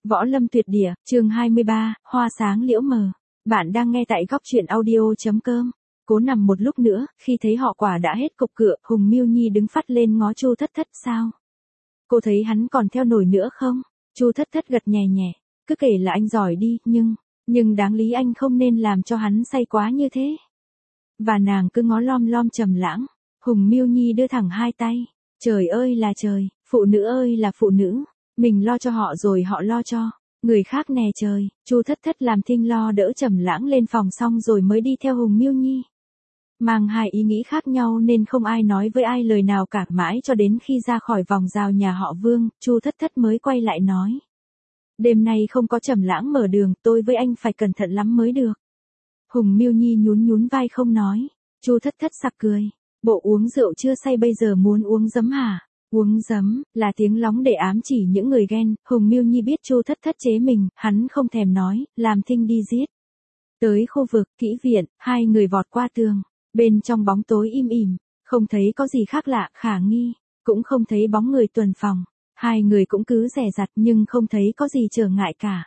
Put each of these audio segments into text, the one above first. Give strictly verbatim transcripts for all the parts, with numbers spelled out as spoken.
Võ Lâm Tuyệt Địa, chương hai mươi ba, Hoa sáng liễu mờ. Bạn đang nghe tại góc truyện audio.com. Cố nằm một lúc nữa, khi thấy họ quả đã hết cục cựa, Hùng Miêu Nhi đứng phắt lên ngó Chu Thất Thất. Sao? Cô thấy hắn còn theo nổi nữa không? Chu Thất Thất gật nhẹ nhẹ, cứ kể là anh giỏi đi, nhưng, nhưng đáng lý anh không nên làm cho hắn say quá như thế. Và nàng cứ ngó lom lom trầm lãng. Hùng Miêu Nhi đưa thẳng hai tay. Trời ơi là trời, phụ nữ ơi là phụ nữ. Mình lo cho họ rồi họ lo cho người khác nè trời. Chu Thất Thất làm thinh lo đỡ Trầm Lãng lên phòng xong rồi mới đi theo Hùng Miêu Nhi. Mang hai ý nghĩ khác nhau nên không ai nói với ai lời nào cả, mãi cho đến khi ra khỏi vòng rào nhà họ Vương, Chu Thất Thất mới quay lại nói: "Đêm nay không có Trầm Lãng mở đường, tôi với anh phải cẩn thận lắm mới được." Hùng Miêu Nhi nhún nhún vai không nói. Chu Thất Thất sặc cười: "Bộ uống rượu chưa say bây giờ muốn uống giấm hả?" Uống giấm, là tiếng lóng để ám chỉ những người ghen. Hùng Miêu Nhi biết Chu Thất Thất chế mình, hắn không thèm nói, làm thinh đi giết. Tới khu vực kỹ viện, hai người vọt qua tường. Bên trong bóng tối im ỉm, không thấy có gì khác lạ, khả nghi, cũng không thấy bóng người tuần phòng. Hai người cũng cứ dè dặt nhưng không thấy có gì trở ngại cả.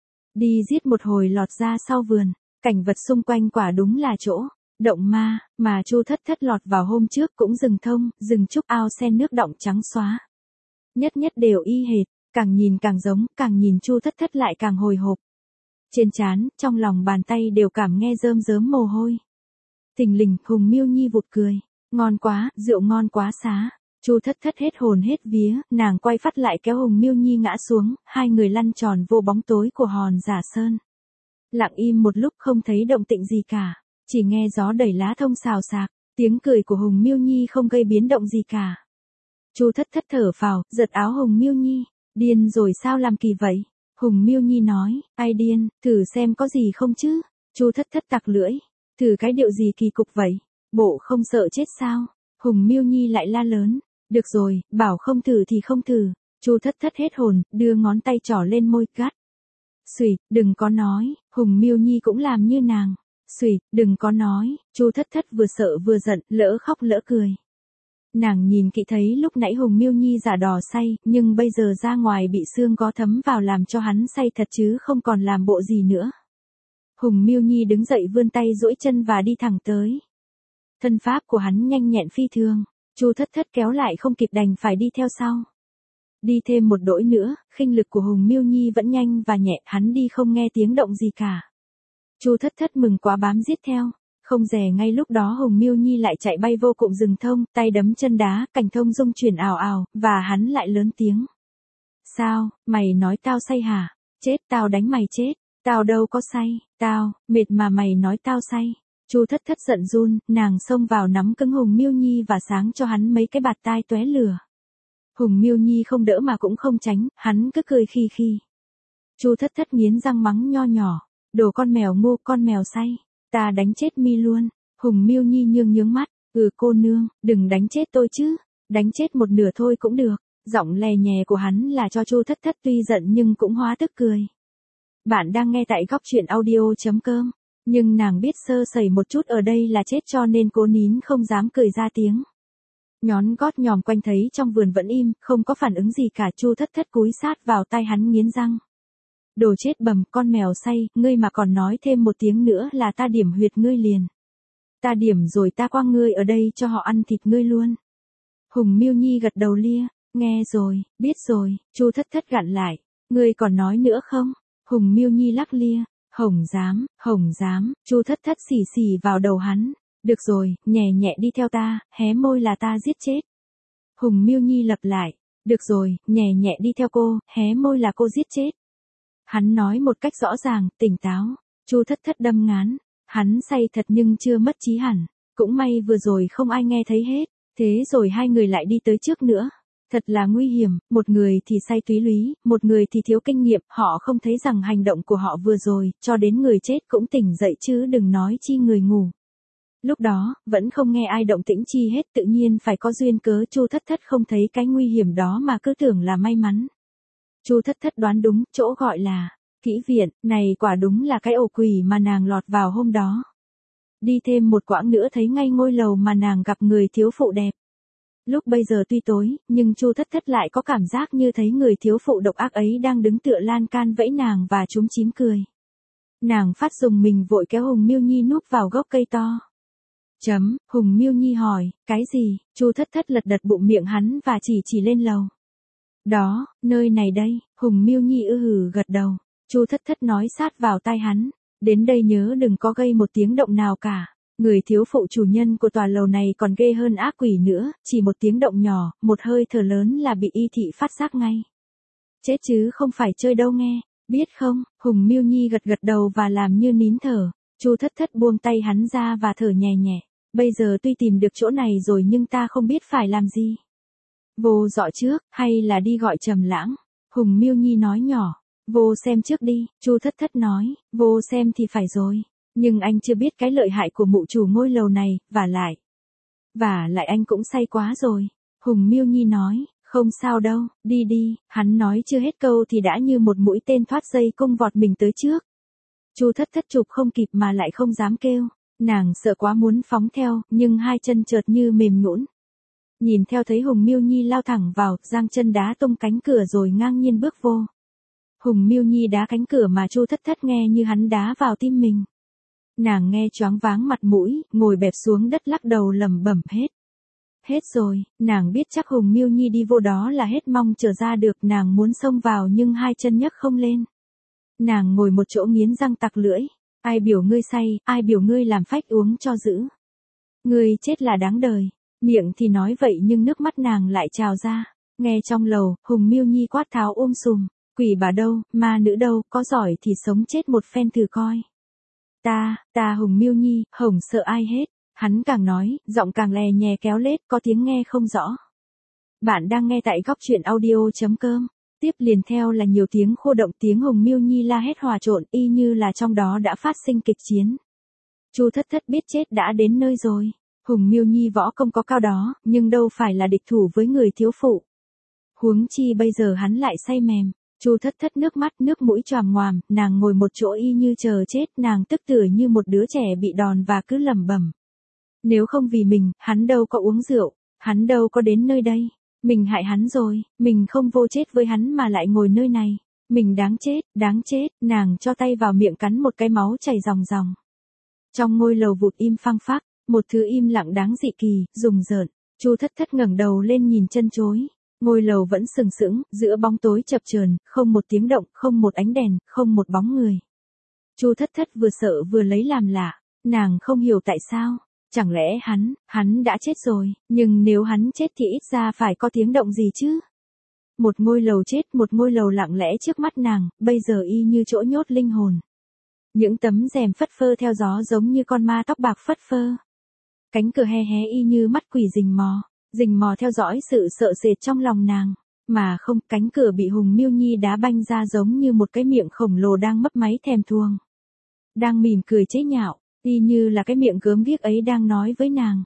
Đi giết một hồi lọt ra sau vườn, cảnh vật xung quanh quả đúng là chỗ động ma, mà Chu Thất Thất lọt vào hôm trước cũng rừng thông, rừng trúc, ao sen nước đọng trắng xóa. Nhất nhất đều y hệt, càng nhìn càng giống, càng nhìn Chu Thất Thất lại càng hồi hộp. Trên trán, trong lòng bàn tay đều cảm nghe rơm rớm mồ hôi. Thình lình, Hùng Miêu Nhi vụt cười, ngon quá, rượu ngon quá xá. Chu Thất Thất hết hồn hết vía, nàng quay phát lại kéo Hùng Miêu Nhi ngã xuống, hai người lăn tròn vô bóng tối của hòn Giả Sơn. Lặng im một lúc không thấy động tĩnh gì cả. Chỉ nghe gió đẩy lá thông xào xạc, tiếng cười của Hùng Miêu Nhi không gây biến động gì cả. Chu Thất Thất thở phào, giật áo Hùng Miêu Nhi. Điên rồi sao làm kỳ vậy? Hùng Miêu Nhi nói, ai điên, thử xem có gì không chứ? Chu Thất Thất tặc lưỡi, thử cái điệu gì kỳ cục vậy? Bộ không sợ chết sao? Hùng Miêu Nhi lại la lớn, được rồi, bảo không thử thì không thử. Chu Thất Thất hết hồn, đưa ngón tay trỏ lên môi gắt. Xùy, đừng có nói. Hùng Miêu Nhi cũng làm như nàng. Xùy, đừng có nói. Chu Thất Thất vừa sợ vừa giận, lỡ khóc lỡ cười. Nàng nhìn kỹ thấy lúc nãy Hùng Miêu Nhi giả đò say, nhưng bây giờ ra ngoài bị xương có thấm vào làm cho hắn say thật chứ không còn làm bộ gì nữa. Hùng Miêu Nhi đứng dậy vươn tay duỗi chân và đi thẳng tới. Thân pháp của hắn nhanh nhẹn phi thường. Chu Thất Thất kéo lại không kịp đành phải đi theo sau. Đi thêm một đỗi nữa, khinh lực của Hùng Miêu Nhi vẫn nhanh và nhẹ, hắn đi không nghe tiếng động gì cả. Chu Thất Thất mừng quá bám giết theo, không dè ngay lúc đó Hùng Miêu Nhi lại chạy bay vô cụm rừng thông, tay đấm chân đá, cành thông rung chuyển ào ào, và hắn lại lớn tiếng. Sao, mày nói tao say hả? Chết, tao đánh mày chết, tao đâu có say, tao, mệt mà mày nói tao say. Chu Thất Thất giận run, nàng xông vào nắm cứng Hùng Miêu Nhi và sáng cho hắn mấy cái bạt tai tóe lửa. Hùng Miêu Nhi không đỡ mà cũng không tránh, hắn cứ cười khi khi. Chu Thất Thất nghiến răng mắng nho nhỏ. Đồ con mèo ngu, con mèo say, ta đánh chết mi luôn. Hùng Miêu Nhi nhướng nhướng mắt, ừ cô nương, đừng đánh chết tôi chứ, đánh chết một nửa thôi cũng được. Giọng lè nhè của hắn là cho Chu Thất Thất tuy giận nhưng cũng hóa tức cười. Bạn đang nghe tại góc truyện audio.com, nhưng nàng biết sơ sẩy một chút ở đây là chết cho nên cố nín không dám cười ra tiếng. Nhón gót nhòm quanh thấy trong vườn vẫn im, không có phản ứng gì cả. Chu Thất Thất cúi sát vào tai hắn nghiến răng. Đồ chết bầm, con mèo say, ngươi mà còn nói thêm một tiếng nữa là ta điểm huyệt ngươi liền. Ta điểm rồi ta quăng ngươi ở đây cho họ ăn thịt ngươi luôn. Hùng Miêu Nhi gật đầu lia, nghe rồi, biết rồi. Chu Thất Thất gặn lại, ngươi còn nói nữa không? Hùng Miêu Nhi lắc lia, hổng dám, hổng dám. Chu Thất Thất xì xì vào đầu hắn, được rồi, nhẹ nhẹ đi theo ta, hé môi là ta giết chết. Hùng Miêu Nhi lặp lại, được rồi, nhẹ nhẹ đi theo cô, hé môi là cô giết chết. Hắn nói một cách rõ ràng, tỉnh táo. Chu Thất Thất đâm ngán. Hắn say thật nhưng chưa mất trí hẳn. Cũng may vừa rồi không ai nghe thấy hết. Thế rồi hai người lại đi tới trước nữa. Thật là nguy hiểm, một người thì say túy lúy, một người thì thiếu kinh nghiệm. Họ không thấy rằng hành động của họ vừa rồi, cho đến người chết cũng tỉnh dậy chứ đừng nói chi người ngủ. Lúc đó, vẫn không nghe ai động tĩnh chi hết, tự nhiên phải có duyên cớ. Chu Thất Thất không thấy cái nguy hiểm đó mà cứ tưởng là may mắn. Chu Thất Thất đoán đúng, chỗ gọi là kỹ viện, này quả đúng là cái ổ quỷ mà nàng lọt vào hôm đó. Đi thêm một quãng nữa thấy ngay ngôi lầu mà nàng gặp người thiếu phụ đẹp. Lúc bây giờ tuy tối, nhưng Chu Thất Thất lại có cảm giác như thấy người thiếu phụ độc ác ấy đang đứng tựa lan can vẫy nàng và chúm chím cười. Nàng phát dùng mình vội kéo Hùng Miêu Nhi núp vào gốc cây to. Chấm, Hùng Miêu Nhi hỏi, cái gì? Chu Thất Thất lật đật bụng miệng hắn và chỉ chỉ lên lầu. Đó, nơi này đây, Hùng Miêu Nhi ư hử gật đầu. Chu Thất Thất nói sát vào tai hắn, đến đây nhớ đừng có gây một tiếng động nào cả. Người thiếu phụ chủ nhân của tòa lầu này còn ghê hơn ác quỷ nữa, chỉ một tiếng động nhỏ, một hơi thở lớn là bị y thị phát giác ngay. Chết chứ không phải chơi đâu nghe, biết không? Hùng Miêu Nhi gật gật đầu và làm như nín thở. Chu Thất Thất buông tay hắn ra và thở nhẹ nhẹ. Bây giờ tuy tìm được chỗ này rồi nhưng ta không biết phải làm gì. Vô dọi trước, hay là đi gọi Trầm Lãng? Hùng Miêu Nhi nói nhỏ. Vô xem trước đi, Chu Thất Thất nói. Vô xem thì phải rồi. Nhưng anh chưa biết cái lợi hại của mụ chủ ngôi lầu này, và lại. Và lại anh cũng say quá rồi. Hùng Miêu Nhi nói, không sao đâu, đi đi. Hắn nói chưa hết câu thì đã như một mũi tên thoát dây cung vọt mình tới trước. Chu Thất Thất chụp không kịp mà lại không dám kêu. Nàng sợ quá muốn phóng theo, nhưng hai chân chợt như mềm nhũn. Nhìn theo thấy Hùng Miêu Nhi lao thẳng vào, giang chân đá tung cánh cửa rồi ngang nhiên bước vô. Hùng Miêu Nhi đá cánh cửa mà Chu Thất Thất nghe như hắn đá vào tim mình. Nàng nghe choáng váng mặt mũi, ngồi bẹp xuống đất lắc đầu lẩm bẩm hết. Hết rồi, nàng biết chắc Hùng Miêu Nhi đi vô đó là hết mong trở ra được, nàng muốn xông vào nhưng hai chân nhấc không lên. Nàng ngồi một chỗ nghiến răng tặc lưỡi. Ai biểu ngươi say, ai biểu ngươi làm phách uống cho dữ. Ngươi chết là đáng đời. Miệng thì nói vậy nhưng nước mắt nàng lại trào ra. Nghe trong lầu, Hùng Miêu Nhi quát tháo ôm sùm. Quỷ bà đâu, ma nữ đâu, có giỏi thì sống chết một phen thử coi. Ta, ta Hùng Miêu Nhi, hổng sợ ai hết. Hắn càng nói, giọng càng lè nhè kéo lết, có tiếng nghe không rõ. Bạn đang nghe tại góc truyện audio chấm com. Tiếp liền theo là nhiều tiếng khô động, tiếng Hùng Miêu Nhi la hét hòa trộn y như là trong đó đã phát sinh kịch chiến. Chu Thất Thất biết chết đã đến nơi rồi. Hùng Miêu Nhi võ công có cao đó, nhưng đâu phải là địch thủ với người thiếu phụ. Huống chi bây giờ hắn lại say mềm. Chu Thất Thất nước mắt nước mũi choàng ngoàm, nàng ngồi một chỗ y như chờ chết, nàng tức tưởi như một đứa trẻ bị đòn và cứ lẩm bẩm. Nếu không vì mình, hắn đâu có uống rượu, hắn đâu có đến nơi đây. Mình hại hắn rồi, mình không vô chết với hắn mà lại ngồi nơi này. Mình đáng chết, đáng chết, nàng cho tay vào miệng cắn một cái máu chảy ròng ròng. Trong ngôi lầu vụt im phăng phắc, một thứ im lặng đáng dị kỳ, rùng rợn. Chu Thất Thất ngẩng đầu lên nhìn chân chối. Ngôi lầu vẫn sừng sững, giữa bóng tối chập chờn, không một tiếng động, không một ánh đèn, không một bóng người. Chu Thất Thất vừa sợ vừa lấy làm lạ, nàng không hiểu tại sao. Chẳng lẽ hắn, hắn đã chết rồi, nhưng nếu hắn chết thì ít ra phải có tiếng động gì chứ. Một ngôi lầu chết, một ngôi lầu lặng lẽ trước mắt nàng, bây giờ y như chỗ nhốt linh hồn. Những tấm rèm phất phơ theo gió giống như con ma tóc bạc phất phơ. Cánh cửa hé hé y như mắt quỷ rình mò, rình mò theo dõi sự sợ sệt trong lòng nàng. Mà không, cánh cửa bị Hùng Miêu Nhi đá banh ra giống như một cái miệng khổng lồ đang mấp máy thèm thuồng. Đang mỉm cười chế nhạo. Y như là cái miệng gớm ghiếc ấy đang nói với nàng.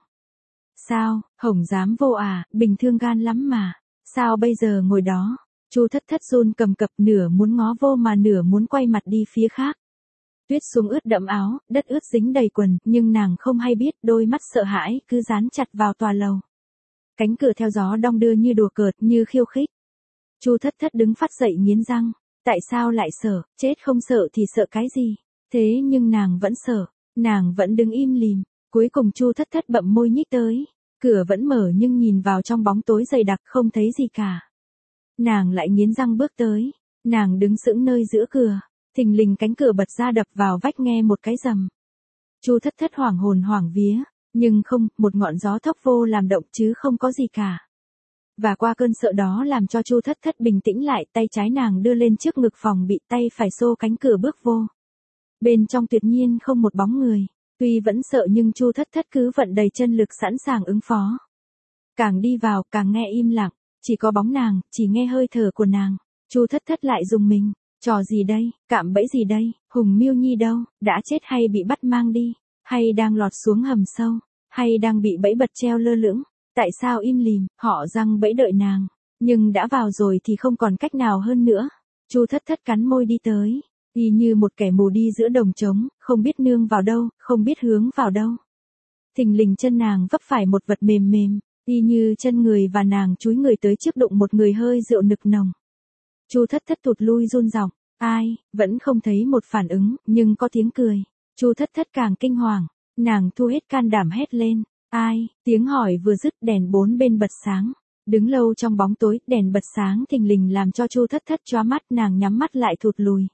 Sao, hổng dám vô à, bình thường gan lắm mà. Sao bây giờ ngồi đó? Chu Thất Thất run cầm cập, nửa muốn ngó vô mà nửa muốn quay mặt đi phía khác. Tuyết xuống ướt đẫm áo, đất ướt dính đầy quần, nhưng nàng không hay biết, đôi mắt sợ hãi cứ dán chặt vào tòa lầu. Cánh cửa theo gió đong đưa như đùa cợt, như khiêu khích. Chu Thất Thất đứng phát dậy nghiến răng. Tại sao lại sợ, chết không sợ thì sợ cái gì? Thế nhưng nàng vẫn sợ. Nàng vẫn đứng im lìm, cuối cùng Chu Thất Thất bậm môi nhích tới. Cửa vẫn mở nhưng nhìn vào trong bóng tối dày đặc không thấy gì cả. Nàng lại nghiến răng bước tới, nàng đứng sững nơi giữa cửa, thình lình cánh cửa bật ra đập vào vách nghe một cái rầm. Chu Thất Thất hoảng hồn hoảng vía, nhưng không, một ngọn gió thốc vô làm động chứ không có gì cả. Và qua cơn sợ đó làm cho Chu Thất Thất bình tĩnh lại, tay trái nàng đưa lên trước ngực phòng bị, tay phải xô cánh cửa bước vô. Bên trong tuyệt nhiên không một bóng người, tuy vẫn sợ nhưng Chu Thất Thất cứ vận đầy chân lực sẵn sàng ứng phó. Càng đi vào càng nghe im lặng, chỉ có bóng nàng, chỉ nghe hơi thở của nàng. Chu Thất Thất lại rùng mình, trò gì đây, cạm bẫy gì đây, Hùng Miêu Nhi đâu, đã chết hay bị bắt mang đi, hay đang lọt xuống hầm sâu, hay đang bị bẫy bật treo lơ lửng, tại sao im lìm, họ răng bẫy đợi nàng, nhưng đã vào rồi thì không còn cách nào hơn nữa. Chu Thất Thất cắn môi đi tới. Y như một kẻ mù đi giữa đồng trống, không biết nương vào đâu, không biết hướng vào đâu. Thình lình chân nàng vấp phải một vật mềm mềm, Y như chân người và nàng chúi người tới trước đụng một người hơi rượu nực nồng. Chu Thất Thất thụt lui run giọng, ai, vẫn không thấy một phản ứng, nhưng có tiếng cười. Chu Thất Thất càng kinh hoàng, nàng thu hết can đảm hét lên, ai, tiếng hỏi vừa dứt đèn bốn bên bật sáng. Đứng lâu trong bóng tối, đèn bật sáng thình lình làm cho Chu Thất Thất chóa mắt, nàng nhắm mắt lại thụt lùi.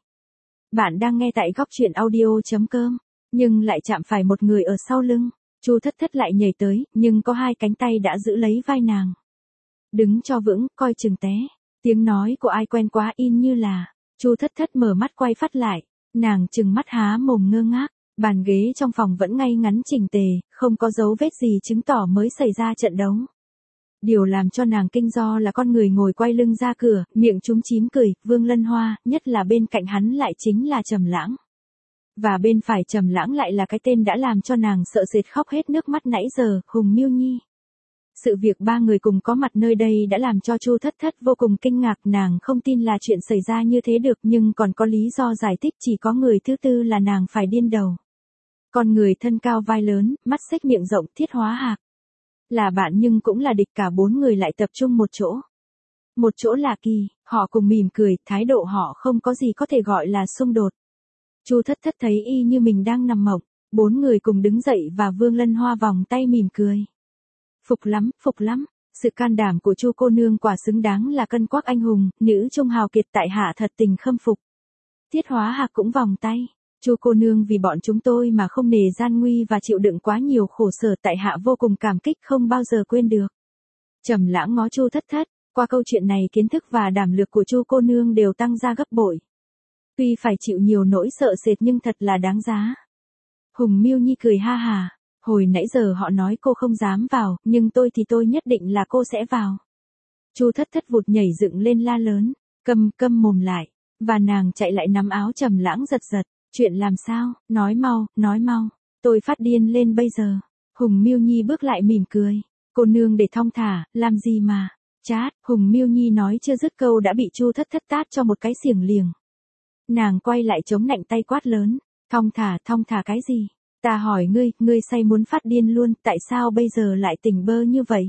Bạn đang nghe tại góc truyện audio.com, nhưng lại chạm phải một người ở sau lưng. Chu Thất Thất lại nhảy tới, nhưng có hai cánh tay đã giữ lấy vai nàng. Đứng cho vững, coi chừng té. Tiếng nói của ai quen quá in như là. Chu Thất Thất mở mắt quay phát lại, nàng trừng mắt há mồm ngơ ngác. Bàn ghế trong phòng vẫn ngay ngắn chỉnh tề, không có dấu vết gì chứng tỏ mới xảy ra trận đấu. Điều làm cho nàng kinh do là con người ngồi quay lưng ra cửa, miệng chúm chím cười, Vương Lân Hoa, nhất là bên cạnh hắn lại chính là Trầm Lãng. Và bên phải Trầm Lãng lại là cái tên đã làm cho nàng sợ sệt khóc hết nước mắt nãy giờ, Hùng Miêu Nhi. Sự việc ba người cùng có mặt nơi đây đã làm cho Chu Thất Thất vô cùng kinh ngạc, nàng không tin là chuyện xảy ra như thế được, nhưng còn có lý do giải thích, chỉ có người thứ tư là nàng phải điên đầu. Con người thân cao vai lớn, mắt xếch miệng rộng, Thiết Hóa Hạc. Là bạn nhưng cũng là địch, cả bốn người lại tập trung một chỗ. Một chỗ là Kỳ, họ cùng mỉm cười, thái độ họ không có gì có thể gọi là xung đột. Chu Thất Thất thấy y như mình đang nằm mộng, bốn người cùng đứng dậy và Vương Lân Hoa vòng tay mỉm cười. Phục lắm, phục lắm, sự can đảm của Chu cô nương quả xứng đáng là cân quắc anh hùng, nữ trung hào kiệt tại hạ thật tình khâm phục. Thiết Hóa Hạc cũng vòng tay. Chu cô nương vì bọn chúng tôi mà không nề gian nguy và chịu đựng quá nhiều khổ sở, tại hạ vô cùng cảm kích, không bao giờ quên được. Trầm Lãng ngó Chu Thất Thất, qua câu chuyện này kiến thức và đảm lược của Chu cô nương đều tăng ra gấp bội. Tuy phải chịu nhiều nỗi sợ sệt nhưng thật là đáng giá. Hùng Miêu Nhi cười ha hà, hồi nãy giờ họ nói cô không dám vào, nhưng tôi thì tôi nhất định là cô sẽ vào. Chu Thất Thất vụt nhảy dựng lên la lớn, câm câm mồm lại, và nàng chạy lại nắm áo Trầm Lãng giật giật. Chuyện làm sao, nói mau, nói mau, tôi phát điên lên bây giờ. Hùng Miêu Nhi bước lại mỉm cười, cô nương để thong thả, làm gì mà, chát, Hùng Miêu Nhi nói chưa dứt câu đã bị Chu Thất Thất tát cho một cái xiềng liềng. Nàng quay lại chống nạnh tay quát lớn, thong thả, thong thả cái gì, ta hỏi ngươi, ngươi say muốn phát điên luôn, tại sao bây giờ lại tỉnh bơ như vậy?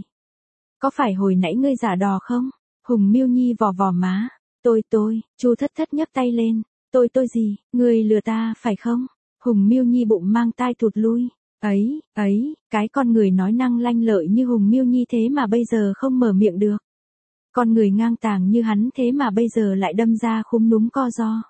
Có phải hồi nãy ngươi giả đò không? Hùng Miêu Nhi vò vò má, tôi tôi, Chu Thất Thất nhấc tay lên. Tôi tôi gì, người lừa ta, phải không? Hùng Miêu Nhi bụng mang tai thụt lui. Ấy, ấy, cái con người nói năng lanh lợi như Hùng Miêu Nhi thế mà bây giờ không mở miệng được. Con người ngang tàng như hắn thế mà bây giờ lại đâm ra khúm núm co ro.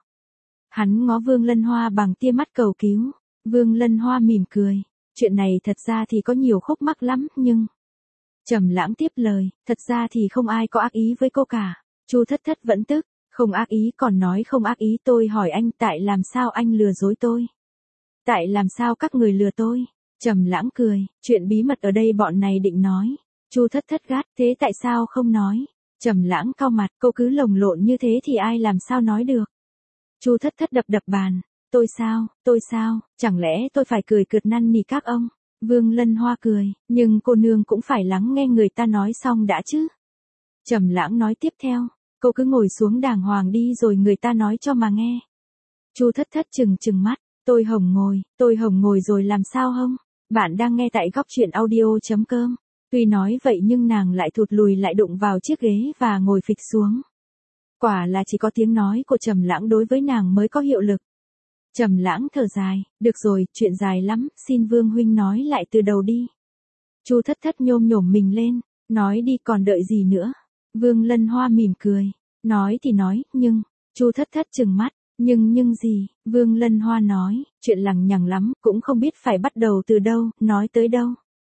Hắn ngó Vương Lân Hoa bằng tia mắt cầu cứu. Vương Lân Hoa mỉm cười. Chuyện này thật ra thì có nhiều khúc mắc lắm, nhưng... Trầm Lãng tiếp lời, thật ra thì không ai có ác ý với cô cả. Chu Thất Thất vẫn tức. Không ác ý, còn nói không ác ý, tôi hỏi anh, tại làm sao anh lừa dối tôi? Tại làm sao các người lừa tôi? Trầm Lãng cười, chuyện bí mật ở đây bọn này định nói. Chu Thất Thất gắt, thế tại sao không nói? Trầm Lãng cau mặt, cô cứ lồng lộn như thế thì ai làm sao nói được? Chu Thất Thất đập đập bàn, tôi sao, tôi sao, chẳng lẽ tôi phải cười cợt năn nỉ các ông? Vương Lân Hoa cười, nhưng cô nương cũng phải lắng nghe người ta nói xong đã chứ. Trầm Lãng nói tiếp theo. Cô cứ ngồi xuống đàng hoàng đi rồi người ta nói cho mà nghe. Chu Thất Thất trừng trừng mắt, tôi hồng ngồi, tôi hồng ngồi rồi làm sao hông? Bạn đang nghe tại góc truyện audio.com. Tuy nói vậy nhưng nàng lại thụt lùi lại đụng vào chiếc ghế và ngồi phịch xuống. Quả là chỉ có tiếng nói của Trầm Lãng đối với nàng mới có hiệu lực. Trầm Lãng thở dài, được rồi, chuyện dài lắm, xin Vương huynh nói lại từ đầu đi. Chu Thất Thất nhôm nhổm mình lên, nói đi còn đợi gì nữa. Vương Lân Hoa mỉm cười, nói thì nói, nhưng, Chu Thất Thất trừng mắt, nhưng nhưng gì, Vương Lân Hoa nói, chuyện lằng nhằng lắm, cũng không biết phải bắt đầu từ đâu, nói tới đâu.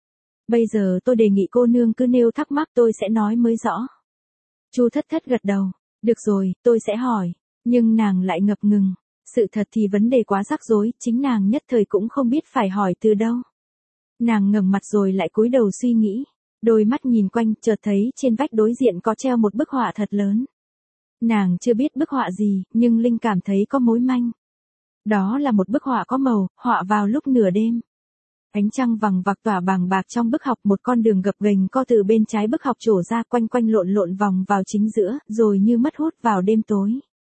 Bây giờ tôi đề nghị cô nương cứ nêu thắc mắc tôi sẽ nói mới rõ. Chu Thất Thất gật đầu, được rồi, tôi sẽ hỏi, nhưng nàng lại ngập ngừng, sự thật thì vấn đề quá rắc rối, chính nàng nhất thời cũng không biết phải hỏi từ đâu. Nàng ngẩng mặt rồi lại cúi đầu suy nghĩ. Đôi mắt nhìn quanh, chợt thấy trên vách đối diện có treo một bức họa thật lớn. Nàng chưa biết bức họa gì, nhưng Linh cảm thấy có mối manh. Đó là một bức họa có màu, họa vào lúc nửa đêm. Ánh trăng vằng vặc tỏa bàng bạc trong bức học, một con đường gập ghềnh co từ bên trái bức học trổ ra, quanh quanh lộn lộn vòng vào chính giữa, rồi như mất hút vào đêm tối.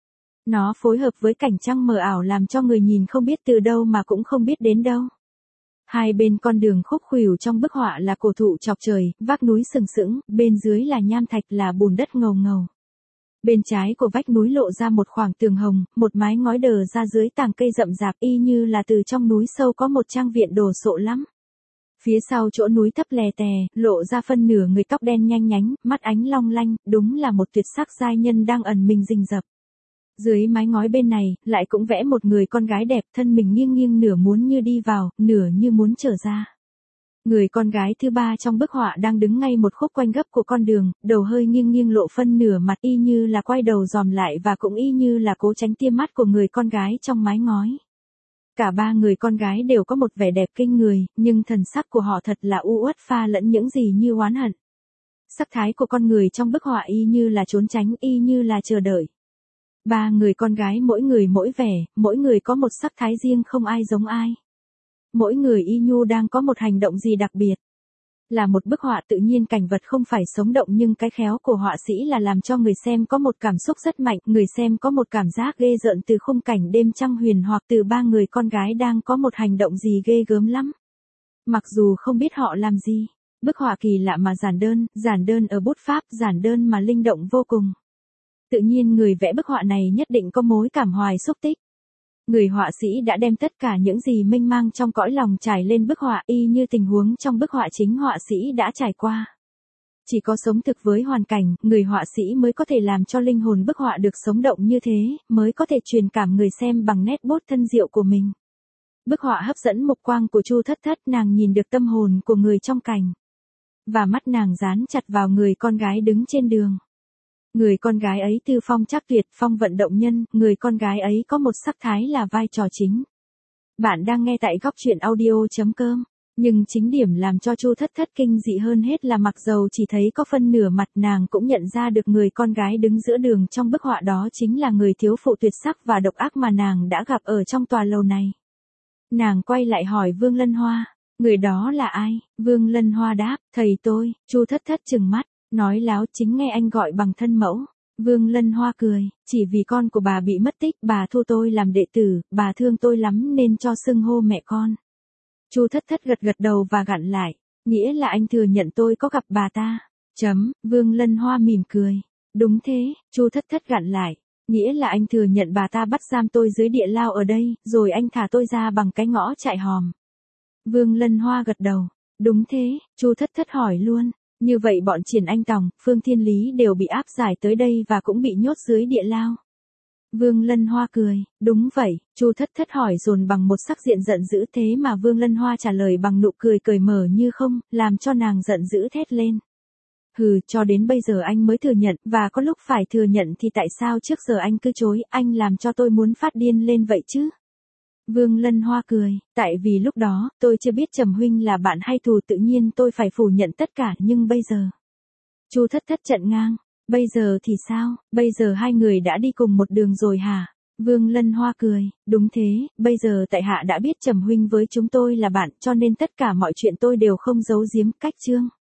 Nó phối hợp với cảnh trăng mờ ảo làm cho người nhìn không biết từ đâu mà cũng không biết đến đâu. Hai bên con đường khúc khuỷu trong bức họa là cổ thụ chọc trời, vác núi sừng sững, bên dưới là nham thạch là bùn đất ngầu ngầu. Bên trái của vách núi lộ ra một khoảng tường hồng, một mái ngói đờ ra dưới tàng cây rậm rạp y như là từ trong núi sâu có một trang viện đồ sộ lắm. Phía sau chỗ núi thấp lè tè, lộ ra phân nửa người tóc đen nhanh nhánh, mắt ánh long lanh, đúng là một tuyệt sắc giai nhân đang ẩn mình rình rập. Dưới mái ngói bên này, lại cũng vẽ một người con gái đẹp, thân mình nghiêng nghiêng nửa muốn như đi vào, nửa như muốn trở ra. Người con gái thứ ba trong bức họa đang đứng ngay một khúc quanh gấp của con đường, đầu hơi nghiêng nghiêng lộ phân nửa mặt y như là quay đầu dòm lại và cũng y như là cố tránh tia mắt của người con gái trong mái ngói. Cả ba người con gái đều có một vẻ đẹp kinh người, nhưng thần sắc của họ thật là u uất pha lẫn những gì như oán hận. Sắc thái của con người trong bức họa y như là trốn tránh, y như là chờ đợi. Ba người con gái mỗi người mỗi vẻ, mỗi người có một sắc thái riêng không ai giống ai. Mỗi người y nhu đang có một hành động gì đặc biệt. Là một bức họa tự nhiên cảnh vật không phải sống động nhưng cái khéo của họa sĩ là làm cho người xem có một cảm xúc rất mạnh, người xem có một cảm giác ghê rợn từ khung cảnh đêm trăng huyền hoặc từ ba người con gái đang có một hành động gì ghê gớm lắm. Mặc dù không biết họ làm gì, bức họa kỳ lạ mà giản đơn, giản đơn ở bút pháp, giản đơn mà linh động vô cùng. Tự nhiên người vẽ bức họa này nhất định có mối cảm hoài xúc tích. Người họa sĩ đã đem tất cả những gì mênh mang trong cõi lòng trải lên bức họa y như tình huống trong bức họa chính họa sĩ đã trải qua. Chỉ có sống thực với hoàn cảnh, người họa sĩ mới có thể làm cho linh hồn bức họa được sống động như thế, mới có thể truyền cảm người xem bằng nét bút thân diệu của mình. Bức họa hấp dẫn mục quang của Chu Thất Thất, nàng nhìn được tâm hồn của người trong cảnh. Và mắt nàng dán chặt vào người con gái đứng trên đường. Người con gái ấy tư phong chắc tuyệt, phong vận động nhân, người con gái ấy có một sắc thái là vai trò chính. Bạn đang nghe tại góc truyện audio chấm com. Nhưng chính điểm làm cho Chu Thất Thất kinh dị hơn hết là mặc dầu chỉ thấy có phân nửa mặt, nàng cũng nhận ra được người con gái đứng giữa đường trong bức họa đó chính là người thiếu phụ tuyệt sắc và độc ác mà nàng đã gặp ở trong tòa lầu này. Nàng quay lại hỏi Vương Lân Hoa, người đó là ai? Vương Lân Hoa đáp, thầy tôi. Chu Thất Thất trừng mắt, nói láo, chính nghe anh gọi bằng thân mẫu. Vương Lân Hoa cười, chỉ vì con của bà bị mất tích, bà thu tôi làm đệ tử, bà thương tôi lắm nên cho xưng hô mẹ con. Chu Thất Thất gật gật đầu và gặn lại, nghĩa là anh thừa nhận tôi có gặp bà ta. Chấm, Vương Lân Hoa mỉm cười. Đúng thế, Chu Thất Thất gặn lại, nghĩa là anh thừa nhận bà ta bắt giam tôi dưới địa lao ở đây, rồi anh thả tôi ra bằng cái ngõ chạy hòm. Vương Lân Hoa gật đầu. Đúng thế, Chu Thất Thất hỏi luôn. Như vậy bọn Triển Anh Tòng, Phương Thiên Lý đều bị áp giải tới đây và cũng bị nhốt dưới địa lao. Vương Lân Hoa cười, đúng vậy. Chu Thất Thất hỏi dồn bằng một sắc diện giận dữ, thế mà Vương Lân Hoa trả lời bằng nụ cười cởi mở như không, làm cho nàng giận dữ thét lên. Hừ, cho đến bây giờ anh mới thừa nhận, và có lúc phải thừa nhận thì tại sao trước giờ anh cứ chối, anh làm cho tôi muốn phát điên lên vậy chứ? Vương Lân Hoa cười, tại vì lúc đó, tôi chưa biết Trầm huynh là bạn hay thù, tự nhiên tôi phải phủ nhận tất cả, nhưng bây giờ. Chu Thất Thất trận ngang, bây giờ thì sao, bây giờ hai người đã đi cùng một đường rồi hả? Vương Lân Hoa cười, đúng thế, bây giờ tại hạ đã biết Trầm huynh với chúng tôi là bạn, cho nên tất cả mọi chuyện tôi đều không giấu giếm. Cách chương